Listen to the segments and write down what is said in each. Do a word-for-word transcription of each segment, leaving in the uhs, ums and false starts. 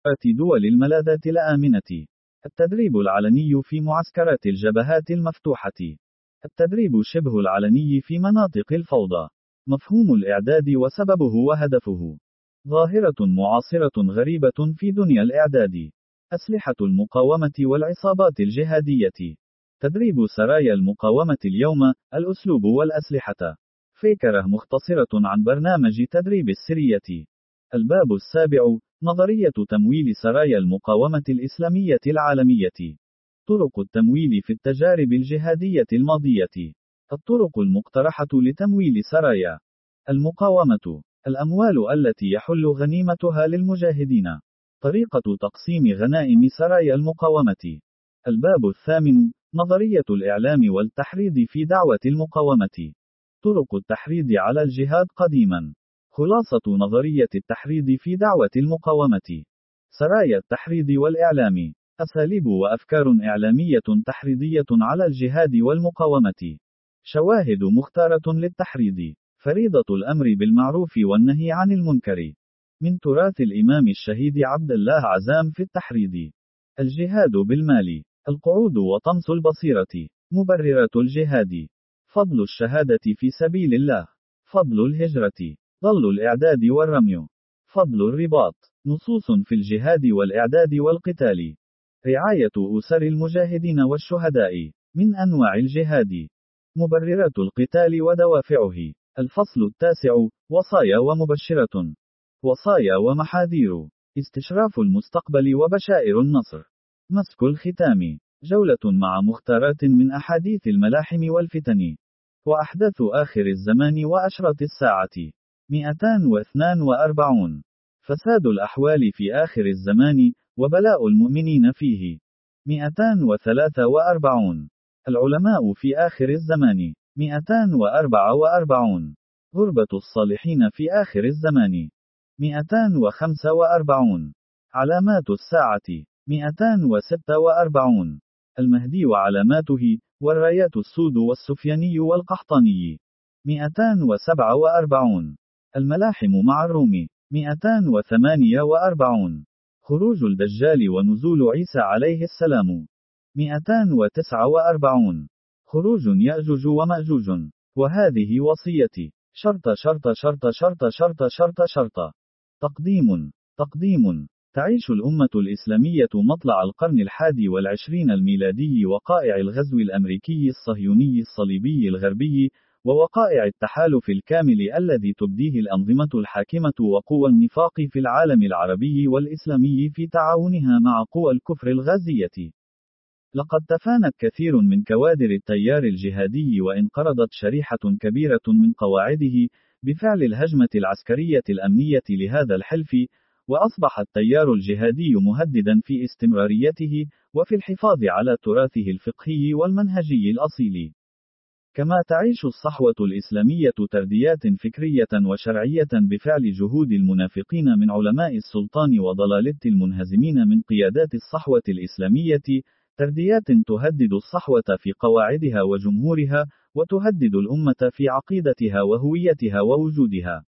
دول الملاذات الآمنة. التدريب العلني في معسكرات الجبهات المفتوحة. التدريب شبه العلني في مناطق الفوضى. مفهوم الإعداد وسببه وهدفه. ظاهرة معاصرة غريبة في دنيا الإعداد. أسلحة المقاومة والعصابات الجهادية. تدريب سرايا المقاومة اليوم، الأسلوب والأسلحة. فكرة مختصرة عن برنامج تدريب السرية. الباب السابع، نظرية تمويل سرايا المقاومة الإسلامية العالمية. طرق التمويل في التجارب الجهادية الماضية. الطرق المقترحة لتمويل سرايا المقاومة. الأموال التي يحل غنيمتها للمجاهدين. طريقة تقسيم غنائم سرايا المقاومة. الباب الثامن، نظرية الإعلام والتحريض في دعوة المقاومة. طرق التحريض على الجهاد قديما. خلاصة نظرية التحريض في دعوة المقاومة. سرايا التحريض والإعلام. أساليب وأفكار إعلامية تحريضية على الجهاد والمقاومة. شواهد مختارة للتحريض. فريضة الأمر بالمعروف والنهي عن المنكر. من تراث الإمام الشهيد عبد الله عزام في التحريض. الجهاد بالمال. القعود وطمس البصيرة. مبررات الجهاد. فضل الشهادة في سبيل الله. فضل الهجرة. ضل الإعداد والرمي. فضل الرباط. نصوص في الجهاد والإعداد والقتال. رعاية أسر المجاهدين والشهداء. من أنواع الجهاد. مبررات القتال ودوافعه. الفصل التاسع، وصايا ومبشرة. وصايا ومحاذير. استشراف المستقبل وبشائر النصر. مسك الختام. جولة مع مختارات من أحاديث الملاحم والفتن. وأحداث آخر الزمان وأشرط الساعة. مئتان واثنان وأربعون. فساد الأحوال في آخر الزمان، وبلاء المؤمنين فيه. مئتان وثلاثة وأربعون. العلماء في آخر الزمان. مئتان وأربعة وأربعون. غربة الصالحين في آخر الزمان. مئتان وخمسة وأربعون. علامات الساعة. مئتان وستة وأربعون. المهدي وعلاماته، والرايات السود والسفياني والقحطاني. مئتان وسبعة وأربعون. الملاحم مع الروم. مئتان وثمانية وأربعون. خروج الدجال ونزول عيسى عليه السلام. مئتان وتسعة وأربعون. خروج يأجوج ومأجوج. وهذه وصيتي. شرط شرط شرط شرط شرط شرط شرط. تقديم. تقديم. تعيش الأمة الإسلامية مطلع القرن الحادي والعشرين الميلادي وقائع الغزو الأمريكي الصهيوني الصليبي الغربي، ووقائع التحالف الكامل الذي تبديه الأنظمة الحاكمة وقوى النفاق في العالم العربي والإسلامي في تعاونها مع قوى الكفر الغازية. لقد تفانت كثير من كوادر التيار الجهادي وانقرضت شريحة كبيرة من قواعده بفعل الهجمة العسكرية الأمنية لهذا الحلف، وأصبح التيار الجهادي مهددا في استمراريته وفي الحفاظ على تراثه الفقهي والمنهجي الأصيل. كما تعيش الصحوة الإسلامية ترديات فكرية وشرعية بفعل جهود المنافقين من علماء السلطان وضلالة المنهزمين من قيادات الصحوة الإسلامية، ترديات تهدد الصحوة في قواعدها وجمهورها، وتهدد الأمة في عقيدتها وهويتها ووجودها.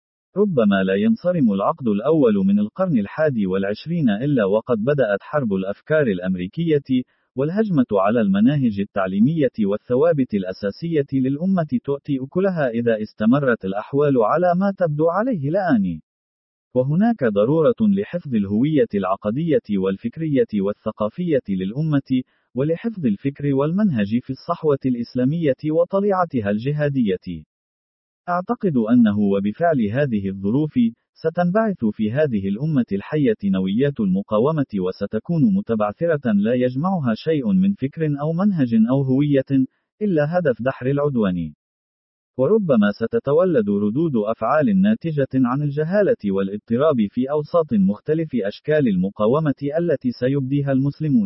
ربما لا ينصرم العقد الأول من القرن الحادي والعشرين إلا وقد بدأت حرب الأفكار الأمريكية، والهجمة على المناهج التعليمية والثوابت الأساسية للأمة تؤتي أكلها إذا استمرت الأحوال على ما تبدو عليه الآن. وهناك ضرورة لحفظ الهوية العقدية والفكرية والثقافية للأمة، ولحفظ الفكر والمنهج في الصحوة الإسلامية وطليعتها الجهادية. أعتقد أنه وبفعل هذه الظروف، ستنبعث في هذه الأمة الحية نويات المقاومة، وستكون متبعثرة لا يجمعها شيء من فكر أو منهج أو هوية، إلا هدف دحر العدوان. وربما ستتولد ردود أفعال ناتجة عن الجهالة والاضطراب في أوساط مختلف أشكال المقاومة التي سيبديها المسلمون.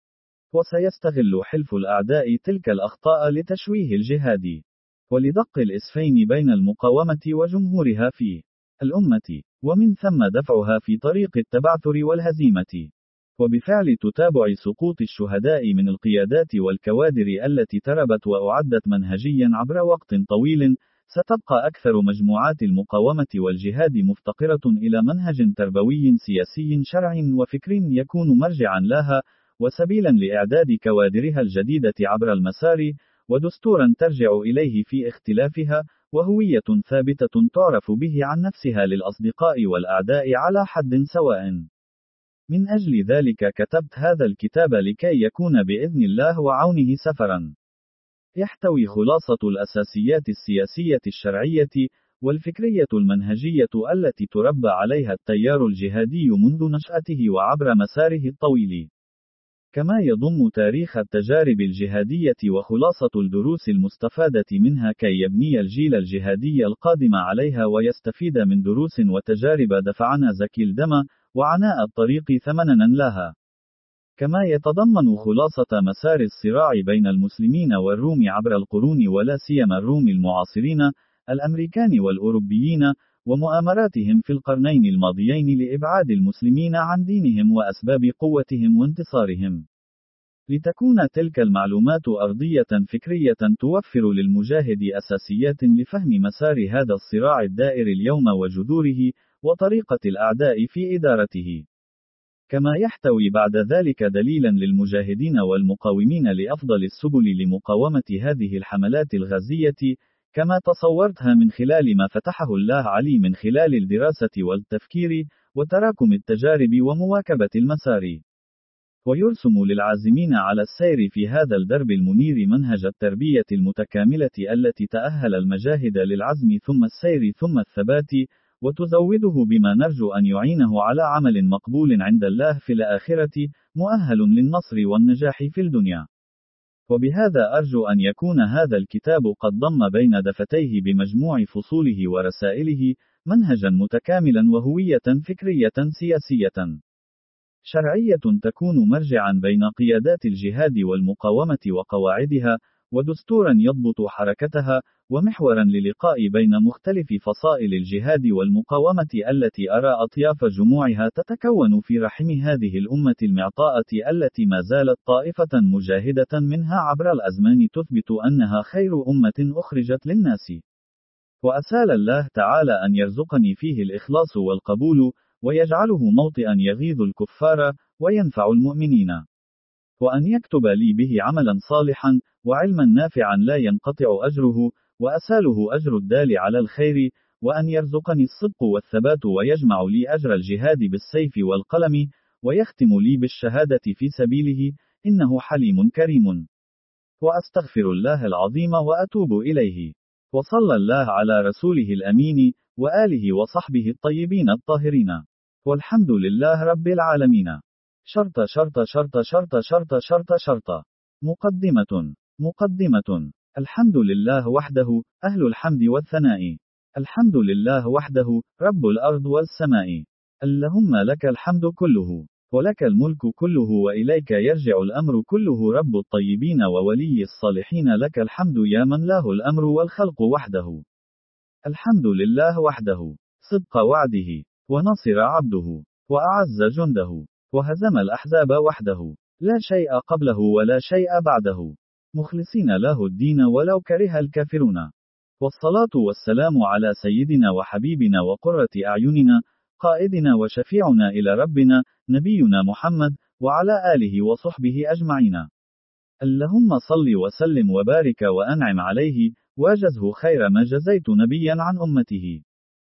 وسيستغل حلف الأعداء تلك الأخطاء لتشويه الجهاد، ولدق الإسفين بين المقاومة وجمهورها في الأمة، ومن ثم دفعها في طريق التبعثر والهزيمة. وبفعل تتابع سقوط الشهداء من القيادات والكوادر التي تربت وأعدت منهجيا عبر وقت طويل، ستبقى أكثر مجموعات المقاومة والجهاد مفتقرة إلى منهج تربوي سياسي شرعي وفكري يكون مرجعا لها، وسبيلا لإعداد كوادرها الجديدة عبر المسار، ودستورا ترجع إليه في اختلافها، وهوية ثابتة تعرف به عن نفسها للأصدقاء والأعداء على حد سواء. من أجل ذلك كتبت هذا الكتاب لكي يكون بإذن الله وعونه سفرا يحتوي خلاصة الأساسيات السياسية الشرعية والفكرية المنهجية التي تربى عليها التيار الجهادي منذ نشأته وعبر مساره الطويل، كما يضم تاريخ التجارب الجهادية وخلاصة الدروس المستفادة منها كي يبني الجيل الجهادي القادم عليها ويستفيد من دروس وتجارب دفعنا زكي الدم وعناء الطريق ثمننا لها. كما يتضمن خلاصة مسار الصراع بين المسلمين والروم عبر القرون ولا سيما الروم المعاصرين، الأمريكان والأوروبيين، ومؤامراتهم في القرنين الماضيين لإبعاد المسلمين عن دينهم وأسباب قوتهم وانتصارهم. لتكون تلك المعلومات أرضية فكرية توفر للمجاهد أساسيات لفهم مسار هذا الصراع الدائر اليوم وجذوره، وطريقة الأعداء في إدارته. كما يحتوي بعد ذلك دليلا للمجاهدين والمقاومين لأفضل السبل لمقاومة هذه الحملات الغازية، كما تصورتها من خلال ما فتحه الله علي من خلال الدراسة والتفكير وتراكم التجارب ومواكبة المسار. ويرسم للعازمين على السير في هذا الدرب المنير منهج التربية المتكاملة التي تأهل المجاهد للعزم ثم السير ثم الثبات، وتزوده بما نرجو أن يعينه على عمل مقبول عند الله في الآخرة، مؤهل للنصر والنجاح في الدنيا. وبهذا أرجو أن يكون هذا الكتاب قد ضم بين دفتيه بمجموع فصوله ورسائله منهجا متكاملا وهوية فكرية سياسية شرعية تكون مرجعا بين قيادات الجهاد والمقاومة وقواعدها، ودستورا يضبط حركتها، ومحورا للقاء بين مختلف فصائل الجهاد والمقاومة التي أرى أطياف جموعها تتكون في رحم هذه الأمة المعطاءة التي ما زالت طائفة مجاهدة منها عبر الأزمان تثبت أنها خير أمة أخرجت للناس. وأسأل الله تعالى أن يرزقني فيه الإخلاص والقبول، ويجعله موطئا يغيظ الكفار وينفع المؤمنين، وأن يكتب لي به عملا صالحا وعلما نافعا لا ينقطع أجره، وأساله أجر الدال على الخير، وأن يرزقني الصدق والثبات ويجمع لي أجر الجهاد بالسيف والقلم، ويختم لي بالشهادة في سبيله، إنه حليم كريم. وأستغفر الله العظيم وأتوب إليه. وصلى الله على رسوله الأمين وآله وصحبه الطيبين الطاهرين، والحمد لله رب العالمين. شرط شرط شرط شرط شرط شرط شرط مقدمة مقدمة الحمد لله وحده، أهل الحمد والثناء. الحمد لله وحده، رب الأرض والسماء. اللهم لك الحمد كله، ولك الملك كله، وإليك يرجع الأمر كله، رب الطيبين وولي الصالحين، لك الحمد يا من له الأمر والخلق وحده. الحمد لله وحده، صدق وعده، ونصر عبده، وأعز جنده، وهزم الأحزاب وحده، لا شيء قبله ولا شيء بعده، مخلصين له الدين ولو كره الكافرون. والصلاة والسلام على سيدنا وحبيبنا وقرة أعيننا، قائدنا وشفيعنا إلى ربنا، نبينا محمد، وعلى آله وصحبه أجمعين. اللهم صل وسلم وبارك وأنعم عليه، واجزه خير ما جزيت نبيا عن أمته،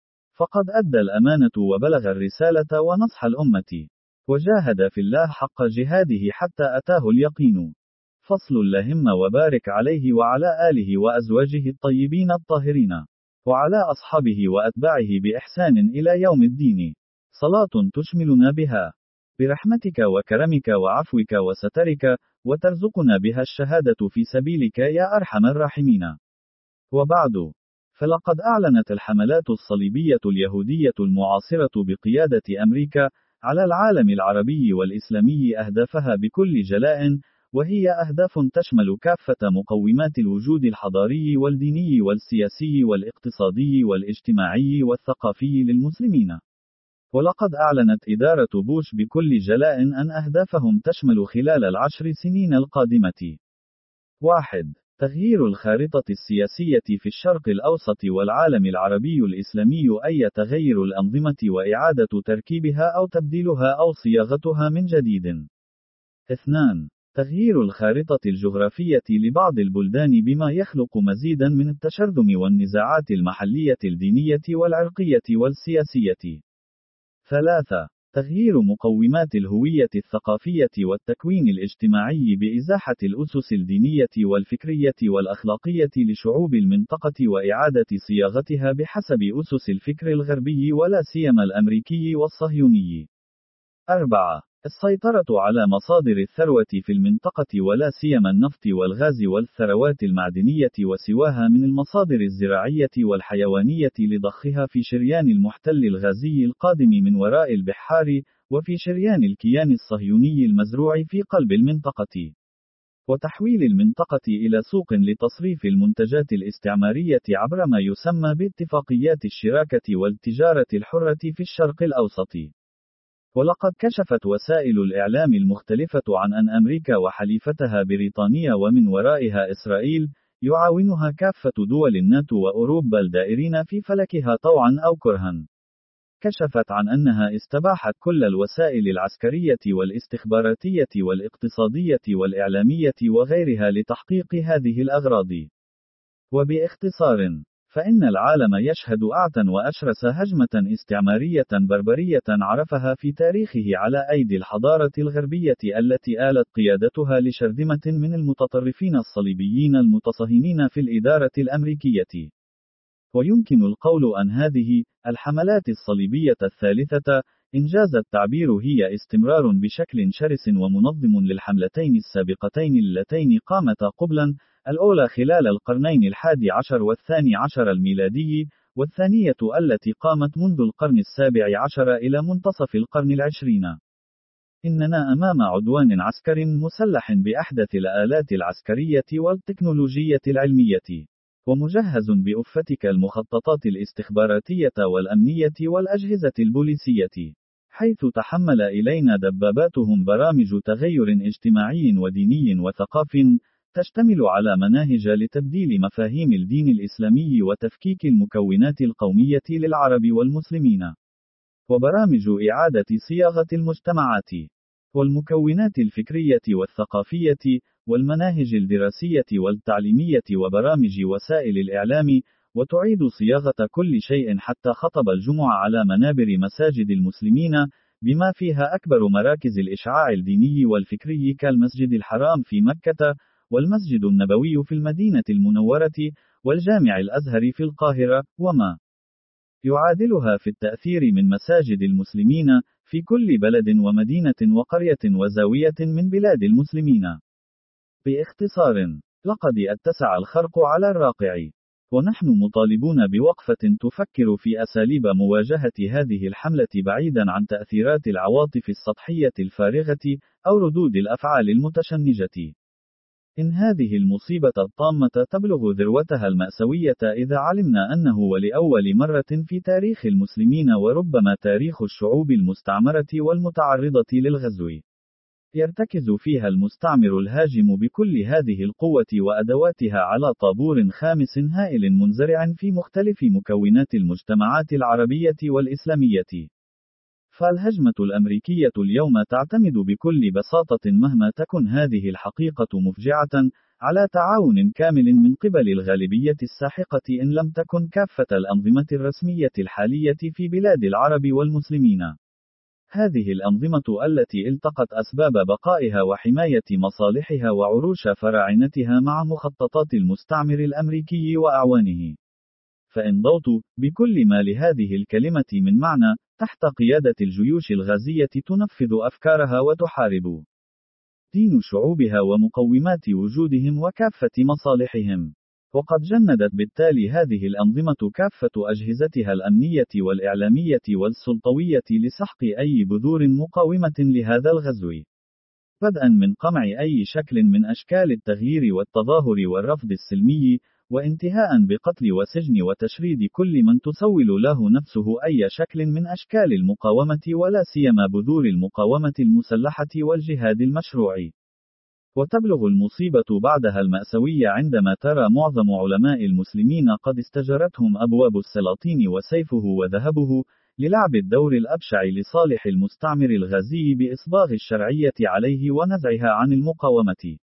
فقد أدى الأمانة وبلغ الرسالة ونصح الأمة، وجاهد في الله حق جهاده حتى أتاه اليقين. فصل اللهم وبارك عليه وعلى آله وأزواجه الطيبين الطاهرين، وعلى أصحابه وأتباعه بإحسان إلى يوم الدين، صلاة تشملنا بها برحمتك وكرمك وعفوك وسترك، وترزقنا بها الشهادة في سبيلك يا أرحم الراحمين. وبعد، فلقد أعلنت الحملات الصليبية اليهودية المعاصرة بقيادة أمريكا على العالم العربي والإسلامي أهدافها بكل جلاء، وهي أهداف تشمل كافة مقومات الوجود الحضاري والديني والسياسي والاقتصادي والاجتماعي والثقافي للمسلمين. ولقد أعلنت إدارة بوش بكل جلاء أن أهدافهم تشمل خلال العشر سنين القادمة: واحد. تغيير الخارطة السياسية في الشرق الأوسط والعالم العربي الإسلامي، أي تغير الأنظمة وإعادة تركيبها أو تبديلها أو صياغتها من جديد. اثنان. تغيير الخارطة الجغرافية لبعض البلدان بما يخلق مزيدا من التشرذم والنزاعات المحلية الدينية والعرقية والسياسية. ثلاثة. تغيير مقومات الهوية الثقافية والتكوين الاجتماعي بإزاحة الأسس الدينية والفكرية والأخلاقية لشعوب المنطقة وإعادة صياغتها بحسب أسس الفكر الغربي ولا سيما الأمريكي والصهيوني. أربعة. السيطرة على مصادر الثروة في المنطقة ولا سيما النفط والغاز والثروات المعدنية وسواها من المصادر الزراعية والحيوانية لضخها في شريان المحتل الغازي القادم من وراء البحار، وفي شريان الكيان الصهيوني المزروع في قلب المنطقة. وتحويل المنطقة إلى سوق لتصريف المنتجات الاستعمارية عبر ما يسمى باتفاقيات الشراكة والتجارة الحرة في الشرق الأوسط. ولقد كشفت وسائل الإعلام المختلفة عن أن أمريكا وحليفتها بريطانيا ومن ورائها إسرائيل يعاونها كافة دول الناتو وأوروبا الدائرين في فلكها طوعا أو كرها. كشفت عن أنها استباحت كل الوسائل العسكرية والاستخباراتية والاقتصادية والإعلامية وغيرها لتحقيق هذه الأغراض. وباختصار، فإن العالم يشهد أعتى وأشرس هجمة استعمارية بربرية عرفها في تاريخه على أيدي الحضارة الغربية التي آلت قيادتها لشرذمة من المتطرفين الصليبيين المتصهينين في الإدارة الأمريكية. ويمكن القول أن هذه الحملات الصليبية الثالثة، إنجاز التعبير، هي استمرار بشكل شرس ومنظم للحملتين السابقتين اللتين قامتا قبلا، الأولى خلال القرنين الحادي عشر والثاني عشر الميلادي، والثانية التي قامت منذ القرن السابع عشر إلى منتصف القرن العشرين. إننا أمام عدوان عسكري مسلح بأحدث الآلات العسكرية والتكنولوجية العلمية، ومجهز بأفتك المخططات الاستخباراتية والأمنية والأجهزة البوليسية، حيث تحمل إلينا دباباتهم برامج تغير اجتماعي وديني وثقافي، تشتمل على مناهج لتبديل مفاهيم الدين الإسلامي وتفكيك المكونات القومية للعرب والمسلمين، وبرامج إعادة صياغة المجتمعات، والمكونات الفكرية والثقافية، والمناهج الدراسية والتعليمية وبرامج وسائل الإعلام، وتعيد صياغة كل شيء حتى خطب الجمعة على منابر مساجد المسلمين، بما فيها أكبر مراكز الإشعاع الديني والفكري كالمسجد الحرام في مكة، والمسجد النبوي في المدينة المنورة، والجامع الأزهر في القاهرة، وما يعادلها في التأثير من مساجد المسلمين في كل بلد ومدينة وقرية وزاوية من بلاد المسلمين. باختصار، لقد اتسع الخرق على الراقع، ونحن مطالبون بوقفة تفكر في أساليب مواجهة هذه الحملة بعيدا عن تأثيرات العواطف السطحية الفارغة أو ردود الأفعال المتشنجة. إن هذه المصيبة الطامة تبلغ ذروتها المأساوية إذا علمنا أنه ولأول مرة في تاريخ المسلمين وربما تاريخ الشعوب المستعمرة والمتعرضة للغزو، يرتكز فيها المستعمر الهاجم بكل هذه القوة وأدواتها على طابور خامس هائل منزرع في مختلف مكونات المجتمعات العربية والإسلامية. فالهجمة الأمريكية اليوم تعتمد بكل بساطة، مهما تكن هذه الحقيقة مفجعة، على تعاون كامل من قبل الغالبية الساحقة إن لم تكن كافة الأنظمة الرسمية الحالية في بلاد العرب والمسلمين. هذه الأنظمة التي التقت أسباب بقائها وحماية مصالحها وعروش فراعنتها مع مخططات المستعمر الأمريكي وأعوانه. فانضوت بكل ما لهذه الكلمة من معنى تحت قيادة الجيوش الغازية تنفذ أفكارها وتحارب دين شعوبها ومقومات وجودهم وكافة مصالحهم. وقد جندت بالتالي هذه الأنظمة كافة أجهزتها الأمنية والإعلامية والسلطوية لسحق أي بذور مقاومة لهذا الغزو، بدءا من قمع أي شكل من أشكال التغيير والتظاهر والرفض السلمي، وانتهاء بقتل وسجن وتشريد كل من تسول له نفسه أي شكل من أشكال المقاومة ولا سيما بذور المقاومة المسلحة والجهاد المشروع. وتبلغ المصيبة بعدها المأساوية عندما ترى معظم علماء المسلمين قد استجرتهم أبواب السلاطين وسيفه وذهبه، للعب الدور الأبشع لصالح المستعمر الغازي بإصباغ الشرعية عليه ونزعها عن المقاومة.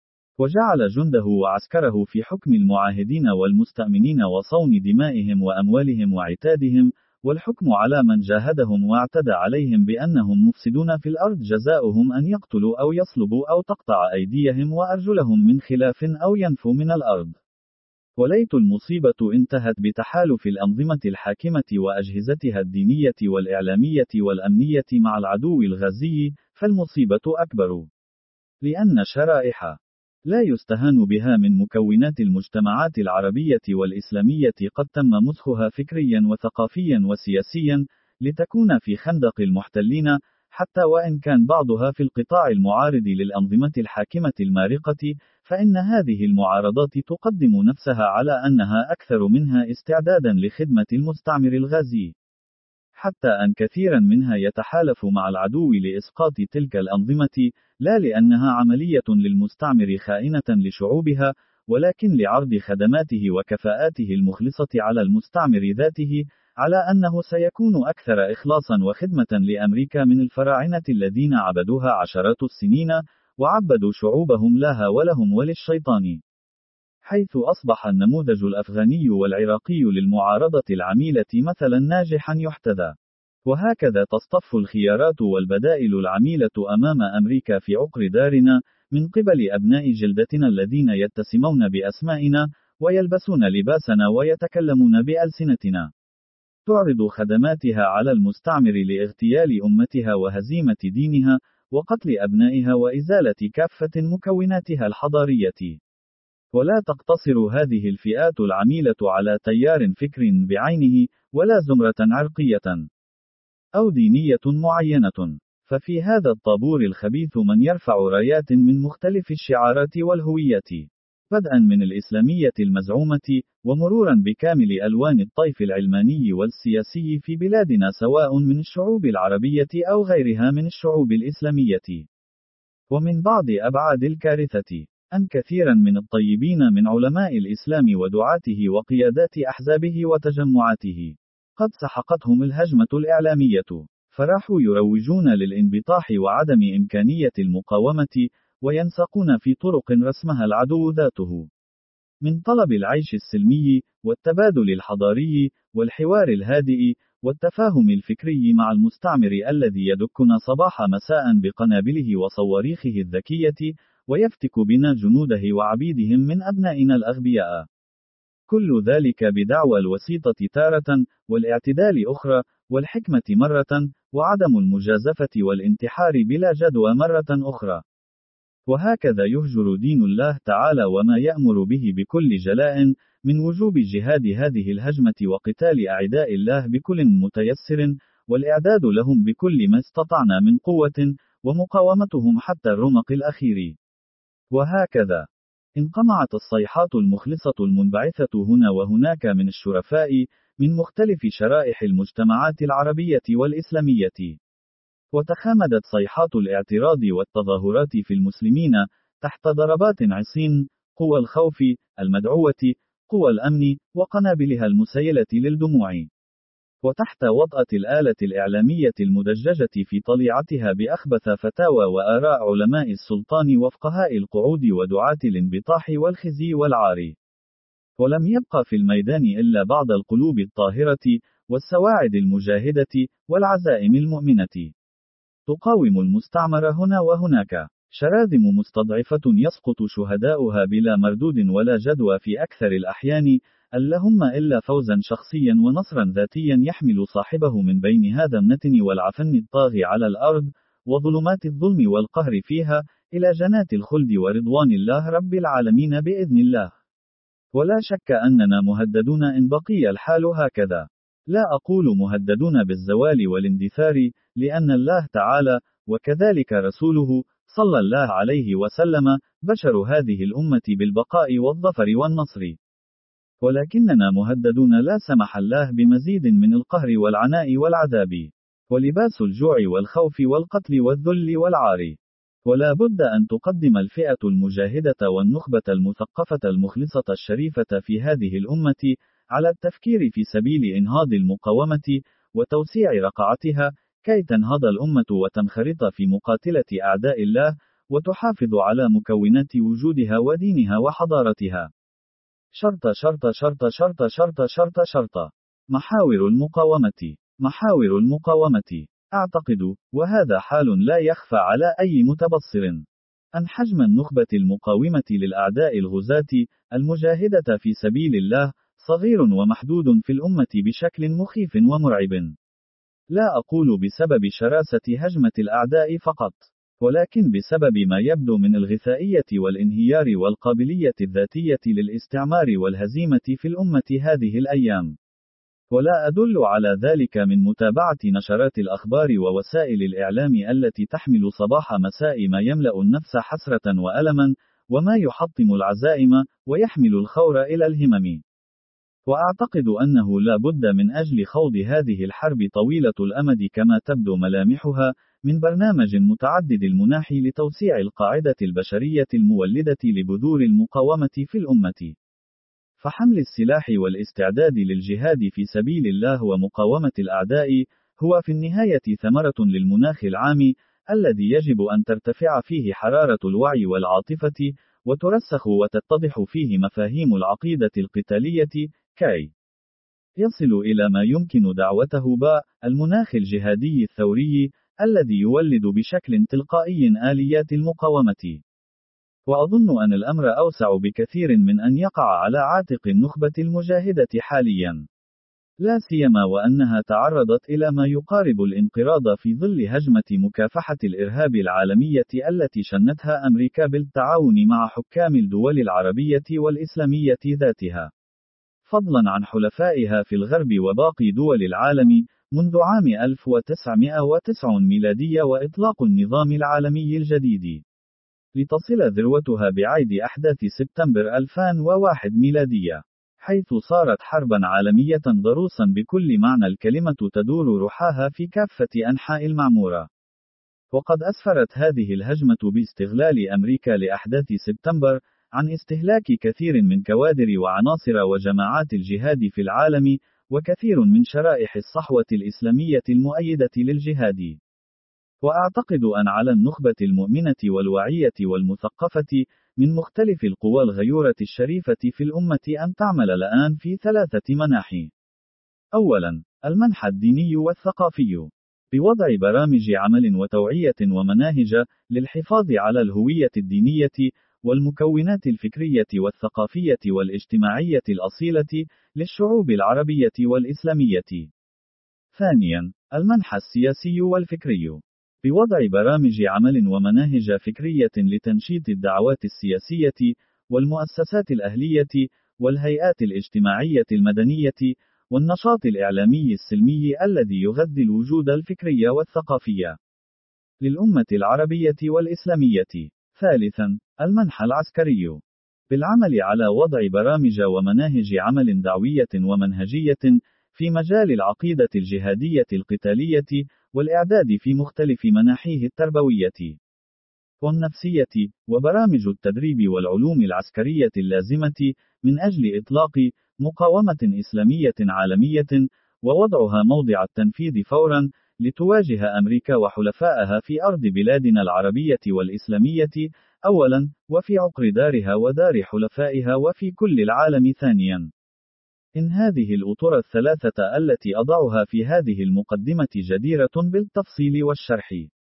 وجعل جنده وعسكره في حكم المعاهدين والمستأمنين وصون دمائهم وأموالهم وعتادهم، والحكم على من جاهدهم واعتدى عليهم بأنهم مفسدون في الأرض جزاؤهم أن يقتلوا أو يصلبوا أو تقطع أيديهم وأرجلهم من خلاف أو ينفوا من الأرض. وليت المصيبة انتهت بتحالف الأنظمة الحاكمة وأجهزتها الدينية والإعلامية والأمنية مع العدو الغازي، فالمصيبة أكبر. لأن شرائح لا يستهان بها من مكونات المجتمعات العربية والإسلامية قد تم مسخها فكريا وثقافيا وسياسيا، لتكون في خندق المحتلين، حتى وإن كان بعضها في القطاع المعارض للأنظمة الحاكمة المارقة، فإن هذه المعارضات تقدم نفسها على أنها أكثر منها استعدادا لخدمة المستعمر الغازي، حتى أن كثيرا منها يتحالف مع العدو لإسقاط تلك الأنظمة، لا لأنها عملية للمستعمر خائنة لشعوبها، ولكن لعرض خدماته وكفاءاته المخلصة على المستعمر ذاته، على أنه سيكون أكثر إخلاصا وخدمة لأمريكا من الفراعنة الذين عبدوها عشرات السنين، وعبدوا شعوبهم لها ولهم وللشيطان. حيث أصبح النموذج الأفغاني والعراقي للمعارضة العميلة مثلا ناجحا يحتذى. وهكذا تصطف الخيارات والبدائل العميلة أمام أمريكا في عقر دارنا، من قبل أبناء جلدتنا الذين يتسمون بأسمائنا، ويلبسون لباسنا ويتكلمون بألسنتنا. تعرض خدماتها على المستعمر لاغتيال أمتها وهزيمة دينها، وقتل أبنائها وإزالة كافة مكوناتها الحضارية. ولا تقتصر هذه الفئات العميلة على تيار فكر بعينه، ولا زمرة عرقية أو دينية معينة، ففي هذا الطابور الخبيث من يرفع رايات من مختلف الشعارات والهويات، بدءا من الإسلامية المزعومة، ومرورا بكامل ألوان الطيف العلماني والسياسي في بلادنا، سواء من الشعوب العربية أو غيرها من الشعوب الإسلامية. ومن بعض أبعاد الكارثة أن كثيرا من الطيبين من علماء الإسلام ودعاته وقيادات أحزابه وتجمعاته قد سحقتهم الهجمة الإعلامية، فراحوا يروجون للانبطاح وعدم إمكانية المقاومة، وينسقون في طرق رسمها العدو ذاته، من طلب العيش السلمي، والتبادل الحضاري، والحوار الهادئ، والتفاهم الفكري مع المستعمر الذي يدكنا صباح مساء بقنابله وصواريخه الذكية، ويفتك بنا جنوده وعبيدهم من أبنائنا الأغبياء. كل ذلك بدعوى الوسيطة تارة، والاعتدال أخرى، والحكمة مرة، وعدم المجازفة والانتحار بلا جدوى مرة أخرى. وهكذا يهجر دين الله تعالى وما يأمر به بكل جلاء، من وجوب جهاد هذه الهجمة وقتال أعداء الله بكل متيسر، والإعداد لهم بكل ما استطعنا من قوة، ومقاومتهم حتى الرمق الأخير. وهكذا انقمعت الصيحات المخلصة المنبعثة هنا وهناك من الشرفاء، من مختلف شرائح المجتمعات العربية والإسلامية. وتخامدت صيحات الاعتراض والتظاهرات في المسلمين تحت ضربات عصين، قوى الخوف المدعوة، قوى الأمن، وقنابلها المسيلة للدموع. وتحت وطأة الآلة الإعلامية المدججة في طليعتها بأخبث فتاوى وآراء علماء السلطان وفقهاء القعود ودعاة الانبطاح والخزي والعار. ولم يبقى في الميدان إلا بعض القلوب الطاهرة، والسواعد المجاهدة، والعزائم المؤمنة، تقاوم المستعمر هنا وهناك. شراذم مستضعفة يسقط شهداؤها بلا مردود ولا جدوى في أكثر الأحيان، اللهم إلا فوزا شخصيا ونصرا ذاتيا يحمل صاحبه من بين هذا النتن والعفن الطاغي على الأرض، وظلمات الظلم والقهر فيها، إلى جنات الخلد ورضوان الله رب العالمين بإذن الله. ولا شك أننا مهددون إن بقي الحال هكذا. لا أقول مهددون بالزوال والاندثار، لأن الله تعالى، وكذلك رسوله، صلى الله عليه وسلم، بشر هذه الأمة بالبقاء والظفر والنصر. ولكننا مهددون لا سمح الله بمزيد من القهر والعناء والعذاب، ولباس الجوع والخوف والقتل والذل والعار. ولا بد أن تقدم الفئة المجاهدة والنخبة المثقفة المخلصة الشريفة في هذه الأمة على التفكير في سبيل إنهاض المقاومة وتوسيع رقعتها، كي تنهض الأمة وتنخرط في مقاتلة أعداء الله، وتحافظ على مكونات وجودها ودينها وحضارتها. شرط شرط شرط شرط شرط شرط شرط. محاور المقاومة. محاور المقاومة. أعتقد، وهذا حال لا يخفى على أي متبصر، أن حجم النخبة المقاومة للأعداء الغزاة المجاهدة في سبيل الله صغير ومحدود في الأمة بشكل مخيف ومرعب. لا أقول بسبب شراسة هجمة الأعداء فقط، ولكن بسبب ما يبدو من الغثائية والانهيار والقابلية الذاتية للاستعمار والهزيمة في الأمة هذه الأيام. ولا أدل على ذلك من متابعة نشرات الأخبار ووسائل الإعلام التي تحمل صباح مساء ما يملأ النفس حسرة وألما، وما يحطم العزائم، ويحمل الخور إلى الهمم. وأعتقد أنه لا بد من أجل خوض هذه الحرب طويلة الأمد كما تبدو ملامحها، من برنامج متعدد المناح لتوسيع القاعدة البشرية المولدة لبذور المقاومة في الأمة. فحمل السلاح والاستعداد للجهاد في سبيل الله ومقاومة الأعداء هو في النهاية ثمرة للمناخ العام، الذي يجب أن ترتفع فيه حرارة الوعي والعاطفة، وترسخ وتتضح فيه مفاهيم العقيدة القتالية، كي يصل إلى ما يمكن دعوته باء المناخ الجهادي الثوري، الذي يولد بشكل تلقائي آليات المقاومة. وأظن أن الأمر أوسع بكثير من أن يقع على عاتق النخبة المجاهدة حاليا، لا سيما وأنها تعرضت إلى ما يقارب الانقراض في ظل هجمة مكافحة الإرهاب العالمية التي شنتها أمريكا بالتعاون مع حكام الدول العربية والإسلامية ذاتها، فضلا عن حلفائها في الغرب وباقي دول العالم، منذ عام ألف وتسعمائة وتسعين ميلادية وإطلاق النظام العالمي الجديد، لتصل ذروتها بعيد أحداث سبتمبر ألفين وواحد ميلادية، حيث صارت حربا عالمية ضروسا بكل معنى الكلمة تدور رحاها في كافة أنحاء المعمورة. وقد أسفرت هذه الهجمة باستغلال أمريكا لأحداث سبتمبر عن استهلاك كثير من كوادر وعناصر وجماعات الجهاد في العالم، وكثير من شرائح الصحوة الإسلامية المؤيدة للجهاد. وأعتقد أن على النخبة المؤمنة والوعية والمثقفة من مختلف القوى الغيورة الشريفة في الأمة أن تعمل الآن في ثلاثة مناحي. أولاً، المنحى الديني والثقافي، بوضع برامج عمل وتوعية ومناهج للحفاظ على الهوية الدينية والمكونات الفكرية والثقافية والاجتماعية الأصيلة للشعوب العربية والإسلامية. ثانياً، المنحى السياسي والفكري، بوضع برامج عمل ومناهج فكرية لتنشيط الدعوات السياسية والمؤسسات الأهلية والهيئات الاجتماعية المدنية والنشاط الإعلامي السلمي الذي يغذي الوجود الفكري والثقافي للأمة العربية والإسلامية. ثالثاً، المنحى العسكري، بالعمل على وضع برامج ومناهج عمل دعوية ومنهجية في مجال العقيدة الجهادية القتالية والإعداد في مختلف مناحيه التربوية والنفسية، وبرامج التدريب والعلوم العسكرية اللازمة من أجل إطلاق مقاومة إسلامية عالمية، ووضعها موضع التنفيذ فوراً لتواجه أمريكا وحلفائها في أرض بلادنا العربية والإسلامية أولاً، وفي عقر دارها ودار حلفائها وفي كل العالم ثانياً. إن هذه الأطر الثلاثة التي أضعها في هذه المقدمة جديرة بالتفصيل والشرح،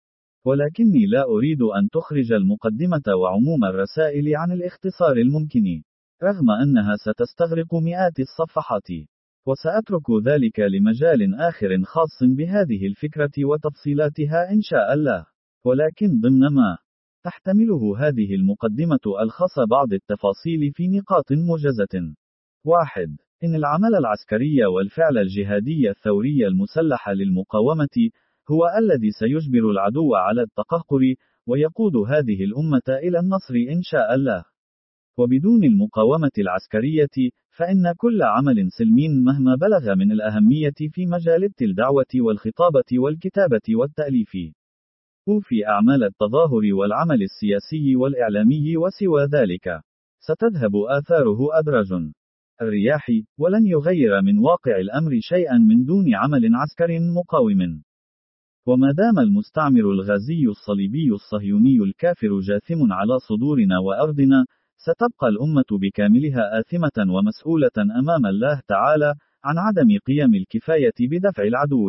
ولكني لا أريد أن تخرج المقدمة وعموم الرسائل عن الاختصار الممكن، رغم أنها ستستغرق مئات الصفحات، وسأترك ذلك لمجال آخر خاص بهذه الفكرة وتفصيلاتها إن شاء الله. ولكن ضمن ما تحتمله هذه المقدمة ألخص بعض التفاصيل في نقاط موجزة. واحد. إن العمل العسكري والفعل الجهادي الثوري المسلح للمقاومة هو الذي سيجبر العدو على التقهقر، ويقود هذه الأمة إلى النصر إن شاء الله. وبدون المقاومة العسكرية، فإن كل عمل سلمي مهما بلغ من الأهمية في مجال الدعوة والخطابة والكتابة والتأليف في أعمال التظاهر والعمل السياسي والإعلامي وسوى ذلك، ستذهب آثاره أدرج الرياح، ولن يغير من واقع الأمر شيئا من دون عمل عسكري مقاوم. وما دام المستعمر الغازي الصليبي الصهيوني الكافر جاثم على صدورنا وأرضنا، ستبقى الأمة بكاملها آثمة ومسؤولة أمام الله تعالى عن عدم قيام الكفاية بدفع العدو.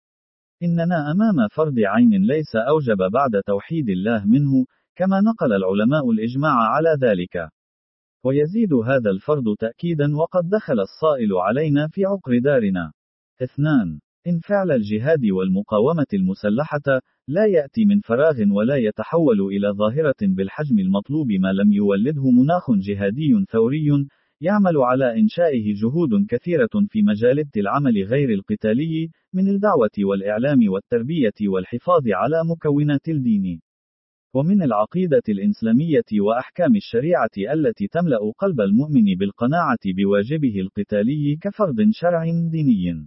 إننا أمام فرض عين ليس أوجب بعد توحيد الله منه، كما نقل العلماء الإجماع على ذلك. ويزيد هذا الفرض تأكيدا وقد دخل الصائل علينا في عقر دارنا. اثنان. إن فعل الجهاد والمقاومة المسلحة لا يأتي من فراغ ولا يتحول إلى ظاهرة بالحجم المطلوب ما لم يولده مناخ جهادي ثوري يعمل على إنشائه جهود كثيرة في مجال العمل غير القتالي، من الدعوة والإعلام والتربية والحفاظ على مكونات الدين ومن العقيدة الإسلامية وأحكام الشريعة التي تملأ قلب المؤمن بالقناعة بواجبه القتالي كفرض شرعي ديني.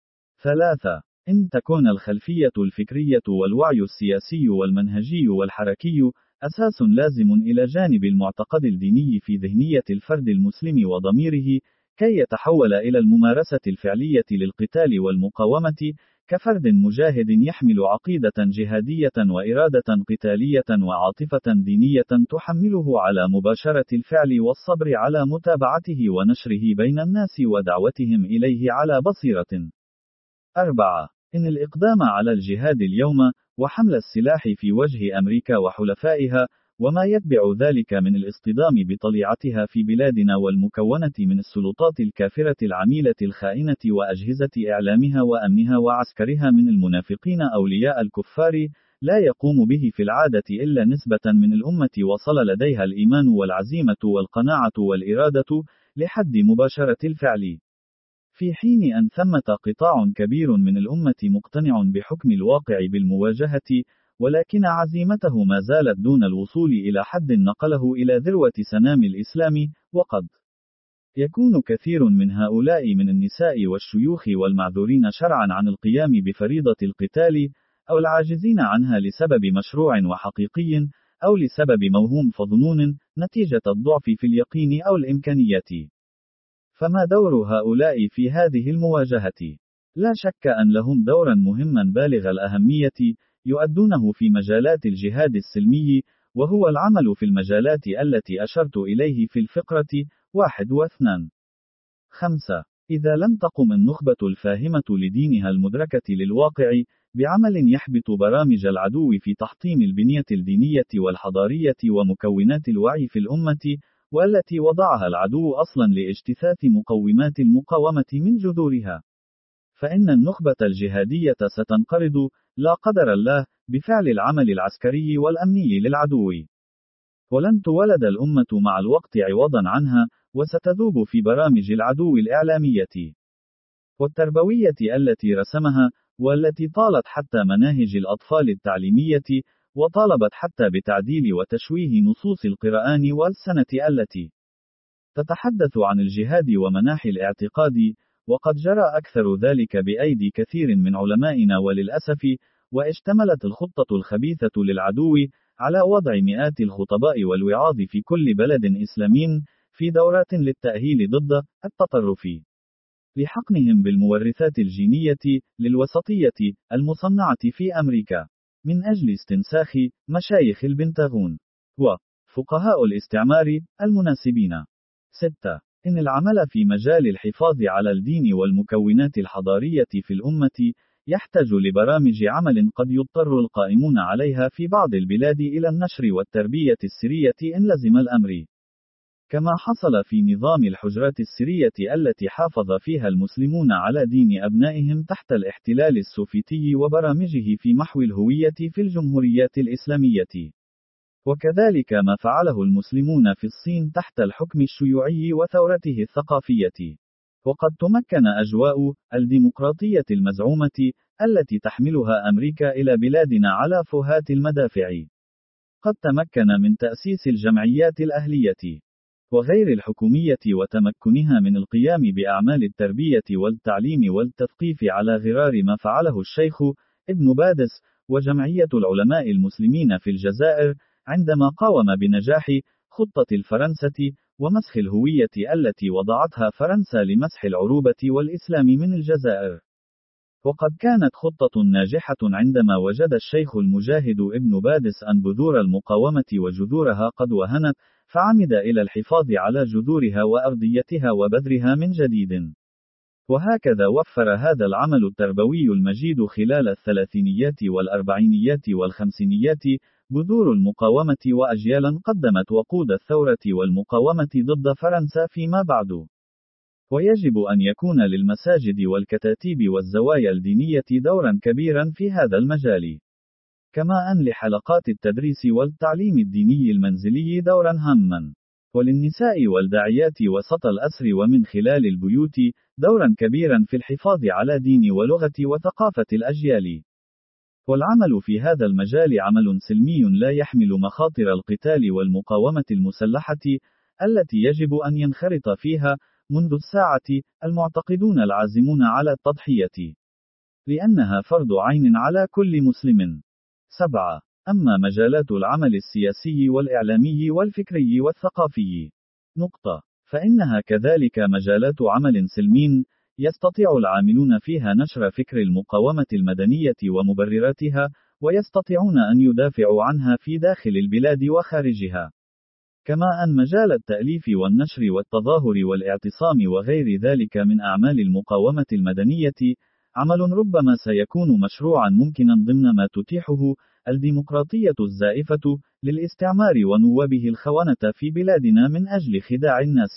ثلاثة. إن تكون الخلفية الفكرية والوعي السياسي والمنهجي والحركي أساس لازم إلى جانب المعتقد الديني في ذهنية الفرد المسلم وضميره، كي يتحول إلى الممارسة الفعلية للقتال والمقاومة، كفرد مجاهد يحمل عقيدة جهادية وإرادة قتالية وعاطفة دينية تحمله على مباشرة الفعل والصبر على متابعته ونشره بين الناس ودعوتهم إليه على بصيرة. أربعة. إن الإقدام على الجهاد اليوم وحمل السلاح في وجه أمريكا وحلفائها وما يتبع ذلك من الاصطدام بطليعتها في بلادنا والمكونة من السلطات الكافرة العميلة الخائنة وأجهزة إعلامها وأمنها وعسكرها من المنافقين أولياء الكفار، لا يقوم به في العادة إلا نسبة من الأمة وصل لديها الإيمان والعزيمة والقناعة والإرادة لحد مباشرة الفعل، في حين أن ثمة قطاع كبير من الأمة مقتنع بحكم الواقع بالمواجهة، ولكن عزيمته ما زالت دون الوصول إلى حد نقله إلى ذروة سنام الإسلام. وقد يكون كثير من هؤلاء من النساء والشيوخ والمعذورين شرعا عن القيام بفريضة القتال، أو العاجزين عنها لسبب مشروع وحقيقي، أو لسبب موهوم فظنون نتيجة الضعف في اليقين أو الإمكانيات. فما دور هؤلاء في هذه المواجهة؟ لا شك أن لهم دورا مهما بالغ الأهمية يؤدونه في مجالات الجهاد السلمي، وهو العمل في المجالات التي أشرت إليه في الفقرة واحد واثنان. خمسة. إذا لم تقم النخبة الفاهمة لدينها المدركة للواقع بعمل يحبط برامج العدو في تحطيم البنية الدينية والحضارية ومكونات الوعي في الأمة، والتي وضعها العدو أصلا لاجتثاث مقومات المقاومة من جذورها، فإن النخبة الجهادية ستنقرض لا قدر الله بفعل العمل العسكري والأمني للعدو، ولن تولد الأمة مع الوقت عوضا عنها، وستذوب في برامج العدو الإعلامية والتربوية التي رسمها، والتي طالت حتى مناهج الأطفال التعليمية، وطالبت حتى بتعديل وتشويه نصوص القرآن والسنة التي تتحدث عن الجهاد ومناحي الاعتقاد، وقد جرى أكثر ذلك بأيدي كثير من علمائنا وللأسف، واشتملت الخطة الخبيثة للعدو على وضع مئات الخطباء والوعاظ في كل بلد إسلامي في دورات للتأهيل ضد التطرف، لحقنهم بالمورثات الجينية للوسطية المصنعة في أمريكا، من أجل استنساخ مشايخ البنتاغون وفقهاء الاستعمار المناسبين. ستة. إن العمل في مجال الحفاظ على الدين والمكونات الحضارية في الأمة يحتاج لبرامج عمل قد يضطر القائمون عليها في بعض البلاد إلى النشر والتربية السرية إن لزم الأمر، كما حصل في نظام الحجرات السرية التي حافظ فيها المسلمون على دين أبنائهم تحت الاحتلال السوفيتي وبرامجه في محو الهوية في الجمهوريات الإسلامية، وكذلك ما فعله المسلمون في الصين تحت الحكم الشيوعي وثورته الثقافية. وقد تمكن أجواء الديمقراطية المزعومة التي تحملها أمريكا إلى بلادنا على فوهات المدافع، قد تمكن من تأسيس الجمعيات الأهلية وغير الحكومية وتمكنها من القيام بأعمال التربية والتعليم والتثقيف على غرار ما فعله الشيخ ابن بادس وجمعية العلماء المسلمين في الجزائر، عندما قاوم بنجاح خطة الفرنسة ومسخ الهوية التي وضعتها فرنسا لمسح العروبة والإسلام من الجزائر. وقد كانت خطة ناجحة عندما وجد الشيخ المجاهد ابن بادس أن بذور المقاومة وجذورها قد وهنت، فعمد إلى الحفاظ على جذورها وأرضيتها وبذرها من جديد. وهكذا وفر هذا العمل التربوي المجيد خلال الثلاثينيات والأربعينيات والخمسينيات بذور المقاومة وأجيالا قدمت وقود الثورة والمقاومة ضد فرنسا فيما بعد. ويجب أن يكون للمساجد والكتاتيب والزوايا الدينية دورا كبيرا في هذا المجال، كما أن لحلقات التدريس والتعليم الديني المنزلي دورا هاما، وللنساء والداعيات وسط الأسر ومن خلال البيوت دورا كبيرا في الحفاظ على دين ولغة وثقافة الأجيال. والعمل في هذا المجال عمل سلمي لا يحمل مخاطر القتال والمقاومة المسلحة التي يجب أن ينخرط فيها منذ الساعة المعتقدون العازمون على التضحية، لأنها فرض عين على كل مسلم. سبعة. أما مجالات العمل السياسي والإعلامي والفكري والثقافي. نقطة. فإنها كذلك مجالات عمل سلمي، يستطيع العاملون فيها نشر فكر المقاومة المدنية ومبرراتها، ويستطيعون أن يدافعوا عنها في داخل البلاد وخارجها. كما أن مجال التأليف والنشر والتظاهر والاعتصام وغير ذلك من أعمال المقاومة المدنية عمل ربما سيكون مشروعا ممكنا ضمن ما تتيحه الديمقراطية الزائفة للاستعمار ونوابه الخونة في بلادنا من أجل خداع الناس.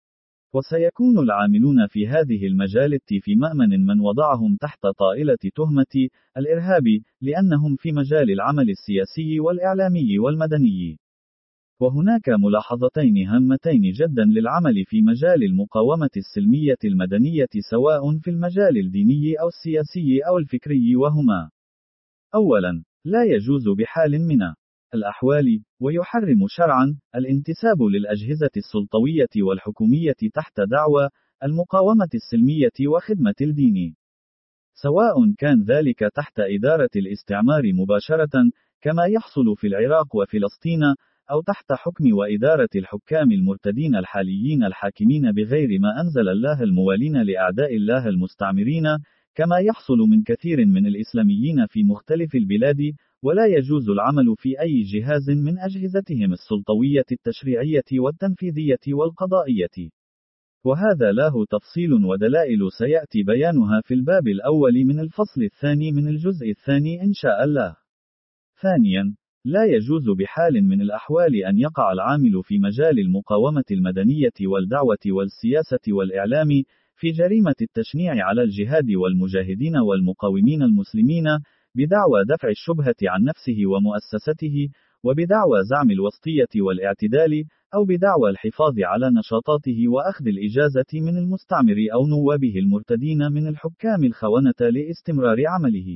وسيكون العاملون في هذه المجالات في مأمن من وضعهم تحت طائلة تهمة الإرهاب، لأنهم في مجال العمل السياسي والإعلامي والمدني. وهناك ملاحظتين هامتين جدا للعمل في مجال المقاومة السلمية المدنية سواء في المجال الديني أو السياسي أو الفكري، وهما: أولا، لا يجوز بحال من الأحوال، ويحرم شرعا، الانتساب للأجهزة السلطوية والحكومية تحت دعوى المقاومة السلمية وخدمة الدين، سواء كان ذلك تحت إدارة الاستعمار مباشرة كما يحصل في العراق وفلسطين، أو تحت حكم وإدارة الحكام المرتدين الحاليين الحاكمين بغير ما أنزل الله الموالين لأعداء الله المستعمرين كما يحصل من كثير من الإسلاميين في مختلف البلاد. ولا يجوز العمل في أي جهاز من أجهزتهم السلطوية التشريعية والتنفيذية والقضائية. وهذا له تفصيل ودلائل سيأتي بيانها في الباب الأول من الفصل الثاني من الجزء الثاني إن شاء الله. ثانيا، لا يجوز بحال من الأحوال أن يقع العامل في مجال المقاومة المدنية والدعوة والسياسة والإعلام في جريمة التشنيع على الجهاد والمجاهدين والمقاومين المسلمين بدعوى دفع الشبهة عن نفسه ومؤسسته، وبدعوى زعم الوسطية والاعتدال، أو بدعوى الحفاظ على نشاطاته وأخذ الإجازة من المستعمر أو نوابه المرتدين من الحكام الخونة لاستمرار عمله،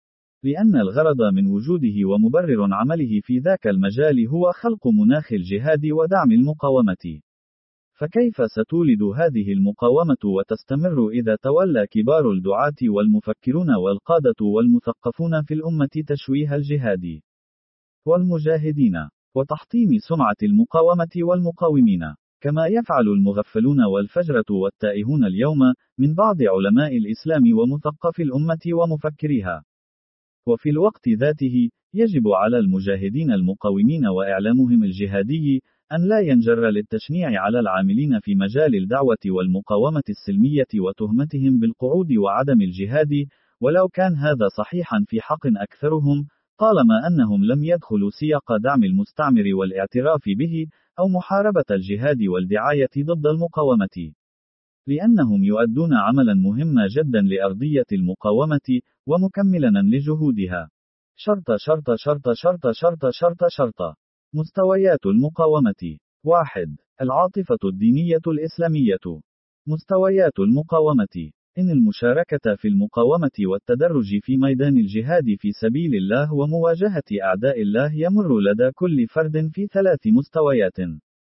لأن الغرض من وجوده ومبرر عمله في ذاك المجال هو خلق مناخ الجهاد ودعم المقاومة. فكيف ستولد هذه المقاومة وتستمر إذا تولى كبار الدعاة والمفكرون والقادة والمثقفون في الأمة تشويه الجهاد والمجاهدين وتحطيم سمعة المقاومة والمقاومين، كما يفعل المغفلون والفجرة والتائهون اليوم من بعض علماء الإسلام ومثقف الأمة ومفكريها؟ وفي الوقت ذاته، يجب على المجاهدين المقاومين وإعلامهم الجهادي أن لا ينجر للتشنيع على العاملين في مجال الدعوة والمقاومة السلمية وتهمتهم بالقعود وعدم الجهاد، ولو كان هذا صحيحا في حق أكثرهم، طالما أنهم لم يدخلوا سياق دعم المستعمر والاعتراف به، أو محاربة الجهاد والدعاية ضد المقاومة، لأنهم يؤدون عملا مهما جدا لأرضية المقاومة ومكملا لجهودها. شرط شرط شرط شرط شرط شرط شرط. مستويات المقاومة. واحد. العاطفة الدينية الإسلامية. مستويات المقاومة. إن المشاركة في المقاومة والتدرج في ميدان الجهاد في سبيل الله ومواجهة أعداء الله يمر لدى كل فرد في ثلاث مستويات.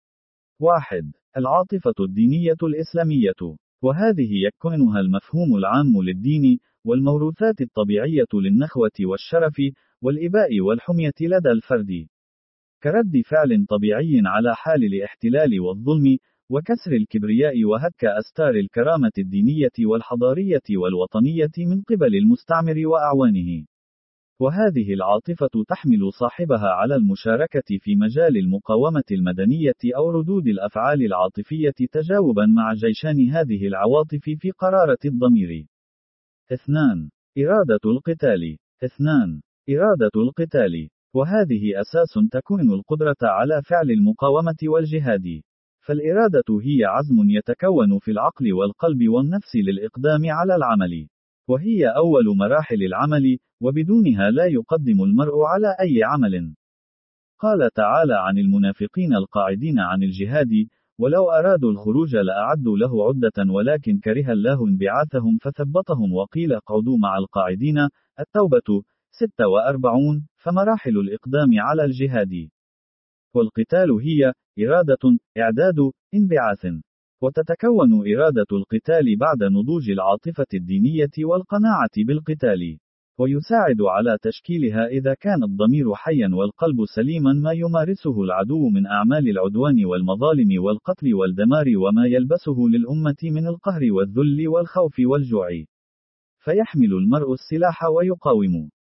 واحد. العاطفة الدينية الإسلامية، وهذه يكونها المفهوم العام للدين والموروثات الطبيعية للنخوة والشرف والإباء والحمية لدى الفرد، كرد فعل طبيعي على حال الاحتلال والظلم، وكسر الكبرياء وهتك أستار الكرامة الدينية والحضارية والوطنية من قبل المستعمر وأعوانه. وهذه العاطفة تحمل صاحبها على المشاركة في مجال المقاومة المدنية أو ردود الأفعال العاطفية تجاوبا مع جيشان هذه العواطف في قرارة الضمير. اثنان. إرادة القتال. اثنان. إرادة القتال، وهذه أساس تكون القدرة على فعل المقاومة والجهاد. فالإرادة هي عزم يتكون في العقل والقلب والنفس للإقدام على العمل، وهي أول مراحل العمل، وبدونها لا يقدم المرء على أي عمل. قال تعالى عن المنافقين القاعدين عن الجهاد: ولو أرادوا الخروج لأعدوا له عدة ولكن كره الله انبعاثهم فثبطهم وقيل اقعدوا مع القاعدين. التوبة ستة وأربعون. فمراحل الإقدام على الجهاد والقتال هي: إرادة، إعداد، انبعاث. وتتكون إرادة القتال بعد نضوج العاطفة الدينية والقناعة بالقتال، ويساعد على تشكيلها إذا كان الضمير حيا والقلب سليما ما يمارسه العدو من أعمال العدوان والمظالم والقتل والدمار وما يلبسه للأمة من القهر والذل والخوف والجوع. فيحمل المرء السلاح ويقاوم.